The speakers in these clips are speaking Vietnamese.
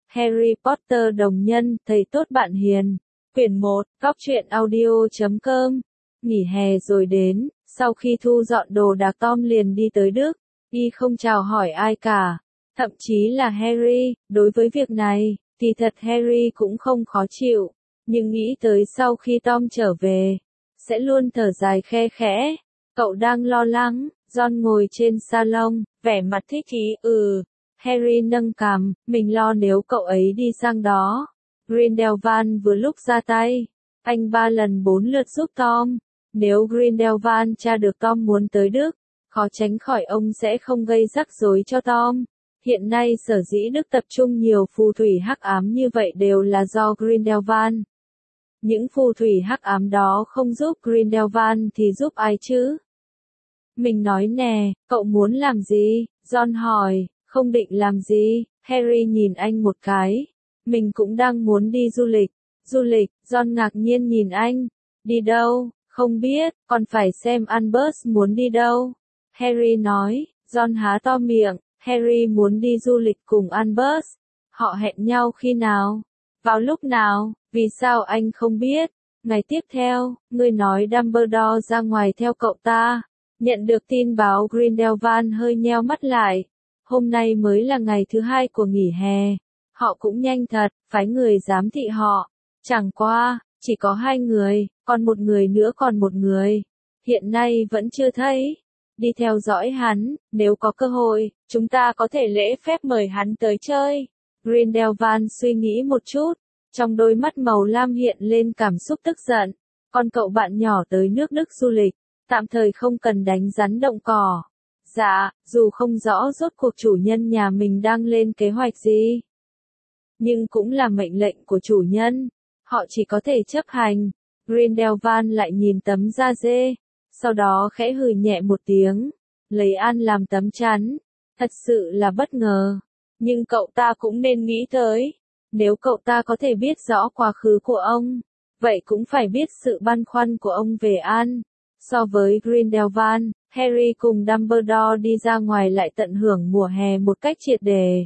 Harry Potter đồng nhân, thầy tốt bạn hiền. Quyển 1, góc truyện audio.com. Nghỉ hè rồi đến, sau khi thu dọn đồ đạc Tom liền đi tới Đức. Y không chào hỏi ai cả, thậm chí là Harry. Đối với việc này, thì thật Harry cũng không khó chịu, nhưng nghĩ tới sau khi Tom trở về, sẽ luôn thở dài khe khẽ. Cậu đang lo lắng. Ron ngồi trên salon, vẻ mặt thích ý. Harry nâng cằm, mình lo nếu cậu ấy đi sang đó. Grindelwald vừa lúc ra tay, anh 3 lần 4 lượt giúp Tom. Nếu Grindelwald tra được Tom muốn tới Đức, khó tránh khỏi ông sẽ không gây rắc rối cho Tom. Hiện nay sở dĩ Đức tập trung nhiều phù thủy hắc ám như vậy đều là do Grindelwald. Những phù thủy hắc ám đó không giúp Grindelwald thì giúp ai chứ? Mình nói nè, cậu muốn làm gì? Ron hỏi. Không định làm gì? Harry nhìn anh một cái. Mình cũng đang muốn đi du lịch. Du lịch? Ron ngạc nhiên nhìn anh. Đi đâu? Không biết, còn phải xem Albus muốn đi đâu. Harry nói. Ron há to miệng. Harry muốn đi du lịch cùng Albus. Họ hẹn nhau khi nào? Vào lúc nào? Vì sao anh không biết? Ngày tiếp theo, ngươi nói Dumbledore ra ngoài theo cậu ta. Nhận được tin báo Grindelwald hơi nheo mắt lại. Hôm nay mới là ngày thứ 2 của nghỉ hè. Họ cũng nhanh thật, phái người giám thị họ. Chẳng qua, chỉ có 2 người, còn một người nữa còn một người. Hiện nay vẫn chưa thấy. Đi theo dõi hắn, nếu có cơ hội, chúng ta có thể lễ phép mời hắn tới chơi. Grindelwald suy nghĩ một chút. Trong đôi mắt màu lam hiện lên cảm xúc tức giận. Con cậu bạn nhỏ tới nước Đức du lịch, tạm thời không cần đánh rắn động cỏ. Dạ, dù không rõ rốt cuộc chủ nhân nhà mình đang lên kế hoạch gì, nhưng cũng là mệnh lệnh của chủ nhân, họ chỉ có thể chấp hành. Grindelwald lại nhìn tấm da dê, sau đó khẽ hừ nhẹ một tiếng, lấy An làm tấm chắn. Thật sự là bất ngờ, nhưng cậu ta cũng nên nghĩ tới, nếu cậu ta có thể biết rõ quá khứ của ông, vậy cũng phải biết sự băn khoăn của ông về An. So với Grindelwald, Harry cùng Dumbledore đi ra ngoài lại tận hưởng mùa hè một cách triệt để.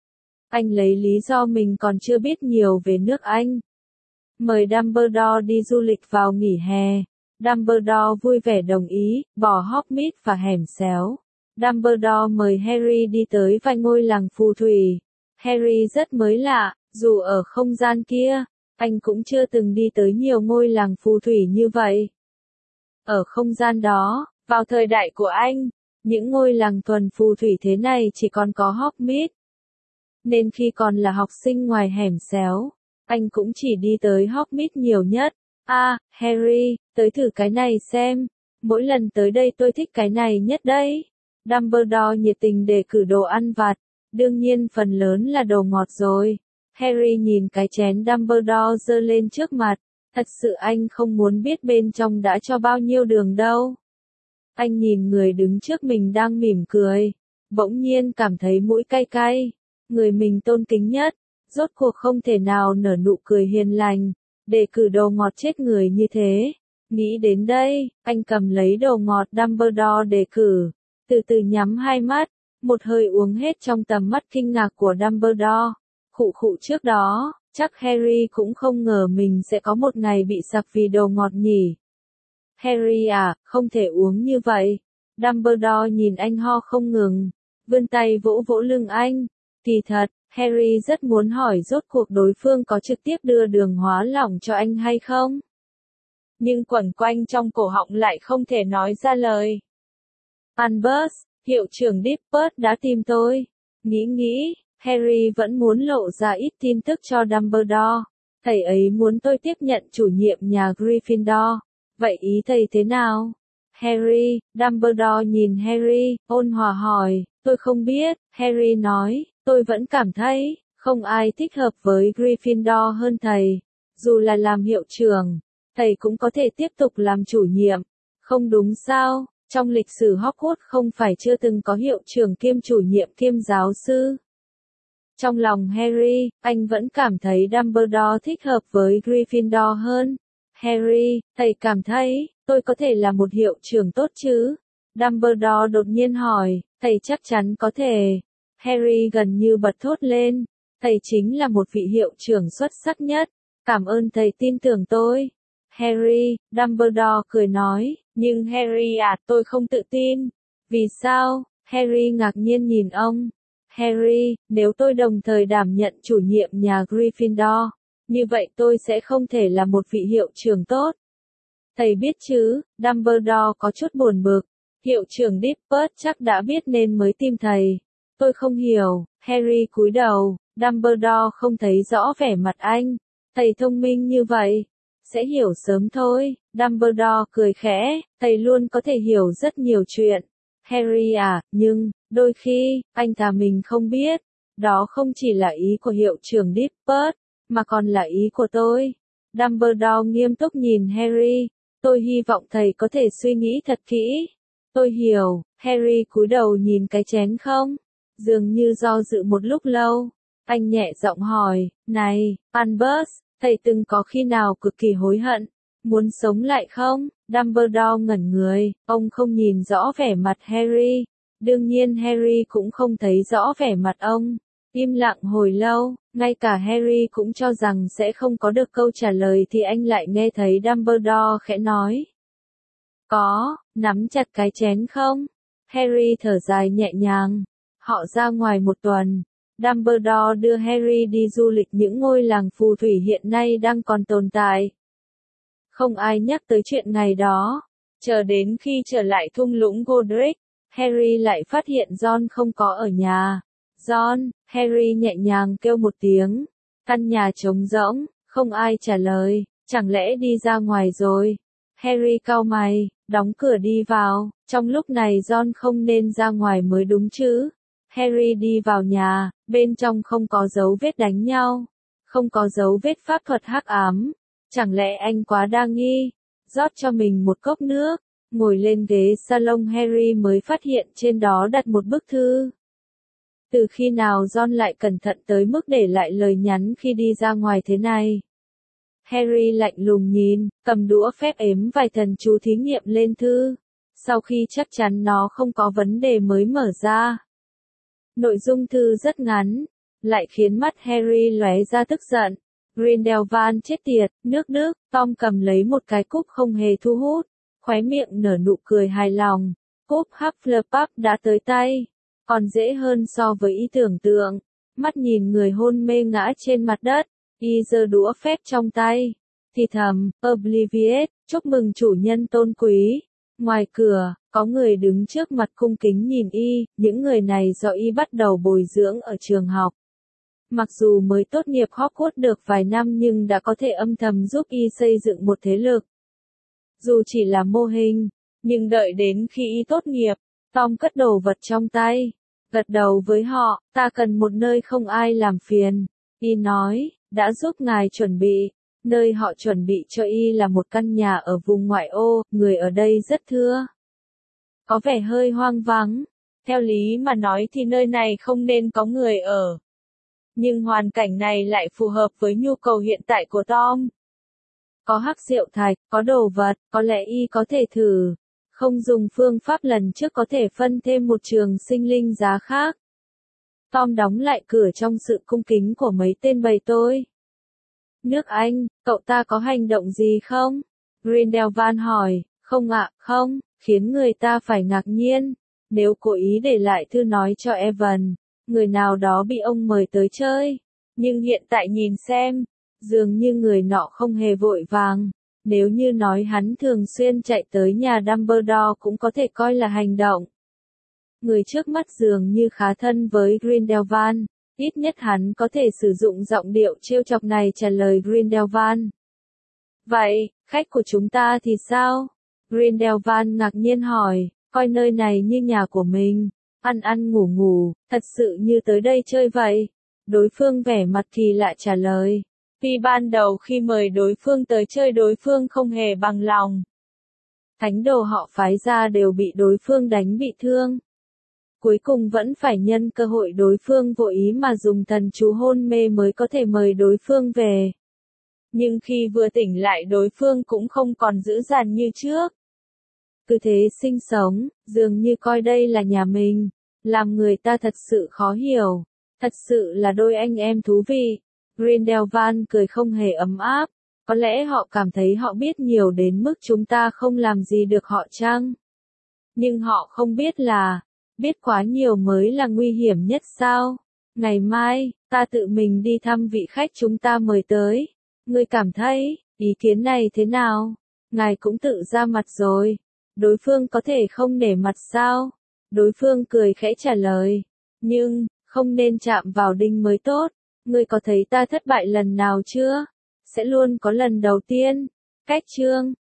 Anh lấy lý do mình còn chưa biết nhiều về nước Anh, mời Dumbledore đi du lịch vào nghỉ hè. Dumbledore vui vẻ đồng ý, bỏ Hogsmeade và hẻm xéo. Dumbledore mời Harry đi tới vài ngôi làng phù thủy. Harry rất mới lạ, dù ở không gian kia, anh cũng chưa từng đi tới nhiều ngôi làng phù thủy như vậy. Ở không gian đó, vào thời đại của anh, những ngôi làng thuần phù thủy thế này chỉ còn có Hogsmeade. Nên khi còn là học sinh ngoài hẻm xéo, anh cũng chỉ đi tới Hogsmeade nhiều nhất. Harry, tới thử cái này xem. Mỗi lần tới đây tôi thích cái này nhất đấy. Dumbledore nhiệt tình đề cử đồ ăn vặt. Đương nhiên phần lớn là đồ ngọt rồi. Harry nhìn cái chén Dumbledore giơ lên trước mặt. Thật sự anh không muốn biết bên trong đã cho bao nhiêu đường đâu. Anh nhìn người đứng trước mình đang mỉm cười. Bỗng nhiên cảm thấy mũi cay cay. Người mình tôn kính nhất, rốt cuộc không thể nào nở nụ cười hiền lành, đề cử đồ ngọt chết người như thế. Nghĩ đến đây, anh cầm lấy đồ ngọt Dumbledore đề cử, từ từ nhắm hai mắt, một hơi uống hết trong tầm mắt kinh ngạc của Dumbledore. Khụ trước đó, chắc Harry cũng không ngờ mình sẽ có một ngày bị sặc vì đồ ngọt nhỉ. Harry à, không thể uống như vậy. Dumbledore nhìn anh ho không ngừng, vươn tay vỗ vỗ lưng anh. Kỳ thật, Harry rất muốn hỏi rốt cuộc đối phương có trực tiếp đưa đường hóa lỏng cho anh hay không. Nhưng quẩn quanh trong cổ họng lại không thể nói ra lời. Albus, hiệu trưởng Dippet đã tìm tôi. Nghĩ, Harry vẫn muốn lộ ra ít tin tức cho Dumbledore. Thầy ấy muốn tôi tiếp nhận chủ nhiệm nhà Gryffindor. Vậy ý thầy thế nào? Harry, Dumbledore nhìn Harry, ôn hòa hỏi. Tôi không biết, Harry nói. Tôi vẫn cảm thấy, không ai thích hợp với Gryffindor hơn thầy. Dù là làm hiệu trưởng, thầy cũng có thể tiếp tục làm chủ nhiệm. Không đúng sao? Trong lịch sử Hogwarts không phải chưa từng có hiệu trưởng kiêm chủ nhiệm kiêm giáo sư. Trong lòng Harry, anh vẫn cảm thấy Dumbledore thích hợp với Gryffindor hơn. Harry, thầy cảm thấy, tôi có thể là một hiệu trưởng tốt chứ? Dumbledore đột nhiên hỏi, thầy chắc chắn có thể. Harry gần như bật thốt lên. Thầy chính là một vị hiệu trưởng xuất sắc nhất. Cảm ơn thầy tin tưởng tôi. Harry, Dumbledore cười nói, nhưng Harry à, tôi không tự tin. Vì sao? Harry ngạc nhiên nhìn ông. Harry, nếu tôi đồng thời đảm nhận chủ nhiệm nhà Gryffindor, như vậy tôi sẽ không thể là một vị hiệu trưởng tốt. Thầy biết chứ, Dumbledore có chút buồn bực. Hiệu trưởng Dippet chắc đã biết nên mới tìm thầy. Tôi không hiểu. Harry cúi đầu. Dumbledore không thấy rõ vẻ mặt anh. Thầy thông minh như vậy, sẽ hiểu sớm thôi. Dumbledore cười khẽ, thầy luôn có thể hiểu rất nhiều chuyện. Harry à, nhưng, đôi khi, anh thà mình không biết. Đó không chỉ là ý của hiệu trưởng Dippet, mà còn là ý của tôi. Dumbledore nghiêm túc nhìn Harry. Tôi hy vọng thầy có thể suy nghĩ thật kỹ. Tôi hiểu. Harry cúi đầu nhìn cái chén không? Dường như do dự một lúc lâu. Anh nhẹ giọng hỏi, này, Albus, thầy từng có khi nào cực kỳ hối hận, muốn sống lại không? Dumbledore ngẩn người, ông không nhìn rõ vẻ mặt Harry. Đương nhiên Harry cũng không thấy rõ vẻ mặt ông. Im lặng hồi lâu, ngay cả Harry cũng cho rằng sẽ không có được câu trả lời thì anh lại nghe thấy Dumbledore khẽ nói. Có, nắm chặt cái chén không? Harry thở dài nhẹ nhàng. Họ ra ngoài một tuần. Dumbledore đưa Harry đi du lịch những ngôi làng phù thủy hiện nay đang còn tồn tại. Không ai nhắc tới chuyện ngày đó. Chờ đến khi trở lại thung lũng Godric, Harry lại phát hiện Ron không có ở nhà. Ron, Harry nhẹ nhàng kêu một tiếng. Căn nhà trống rỗng, không ai trả lời. Chẳng lẽ đi ra ngoài rồi? Harry cau mày, đóng cửa đi vào. Trong lúc này Ron không nên ra ngoài mới đúng chứ. Harry đi vào nhà, bên trong không có dấu vết đánh nhau, không có dấu vết pháp thuật hắc ám. Chẳng lẽ anh quá đa nghi? Rót cho mình một cốc nước, ngồi lên ghế salon Harry mới phát hiện trên đó đặt một bức thư. Từ khi nào Ron lại cẩn thận tới mức để lại lời nhắn khi đi ra ngoài thế này? Harry lạnh lùng nhìn, cầm đũa phép ếm vài thần chú thí nghiệm lên thư. Sau khi chắc chắn nó không có vấn đề mới mở ra. Nội dung thư rất ngắn, lại khiến mắt Harry lóe ra tức giận. Grindelwald chết tiệt, nước Đức. Tom cầm lấy một cái cúp không hề thu hút, khóe miệng nở nụ cười hài lòng. Cúp Hufflepuff đã tới tay, còn dễ hơn so với ý tưởng tượng. Mắt nhìn người hôn mê ngã trên mặt đất, y giơ đũa phép trong tay, thì thầm, Oblivious, chúc mừng chủ nhân tôn quý. Ngoài cửa, có người đứng trước mặt cung kính nhìn y, những người này do y bắt đầu bồi dưỡng ở trường học. Mặc dù mới tốt nghiệp Hogwarts được vài năm nhưng đã có thể âm thầm giúp y xây dựng một thế lực. Dù chỉ là mô hình, nhưng đợi đến khi y tốt nghiệp, Tom cất đồ vật trong tay, gật đầu với họ, ta cần một nơi không ai làm phiền. Y nói, đã giúp ngài chuẩn bị. Nơi họ chuẩn bị cho y là một căn nhà ở vùng ngoại ô, người ở đây rất thưa. Có vẻ hơi hoang vắng. Theo lý mà nói thì nơi này không nên có người ở. Nhưng hoàn cảnh này lại phù hợp với nhu cầu hiện tại của Tom. Có hắc rượu thạch, có đồ vật, có lẽ y có thể thử. Không dùng phương pháp lần trước có thể phân thêm một trường sinh linh giá khác. Tom đóng lại cửa trong sự cung kính của mấy tên bầy tôi. Nước Anh, cậu ta có hành động gì không? Grindelwald hỏi, không ạ, không, khiến người ta phải ngạc nhiên. Nếu cố ý để lại thư nói cho Evan, người nào đó bị ông mời tới chơi. Nhưng hiện tại nhìn xem, dường như người nọ không hề vội vàng. Nếu như nói hắn thường xuyên chạy tới nhà Dumbledore cũng có thể coi là hành động. Người trước mắt dường như khá thân với Grindelwald. Ít nhất hắn có thể sử dụng giọng điệu trêu chọc này trả lời Grindelwald. Vậy, khách của chúng ta thì sao? Grindelwald ngạc nhiên hỏi, coi nơi này như nhà của mình. Ăn ăn ngủ ngủ, thật sự như tới đây chơi vậy. Đối phương vẻ mặt kỳ lạ trả lời. Vì ban đầu khi mời đối phương tới chơi đối phương không hề bằng lòng. Thánh đồ họ phái ra đều bị đối phương đánh bị thương. Cuối cùng vẫn phải nhân cơ hội đối phương vô ý mà dùng thần chú hôn mê mới có thể mời đối phương về. Nhưng khi vừa tỉnh lại đối phương cũng không còn dữ dằn như trước. Cứ thế sinh sống, dường như coi đây là nhà mình, làm người ta thật sự khó hiểu. Thật sự là đôi anh em thú vị. Grindelwald cười không hề ấm áp. Có lẽ họ cảm thấy họ biết nhiều đến mức chúng ta không làm gì được họ chăng? Nhưng họ không biết là, biết quá nhiều mới là nguy hiểm nhất sao? Ngày mai, ta tự mình đi thăm vị khách chúng ta mời tới. Ngươi cảm thấy, ý kiến này thế nào? Ngài cũng tự ra mặt rồi. Đối phương có thể không nể mặt sao? Đối phương cười khẽ trả lời. Nhưng, không nên chạm vào đinh mới tốt. Ngươi có thấy ta thất bại lần nào chưa? Sẽ luôn có lần đầu tiên. Cách chương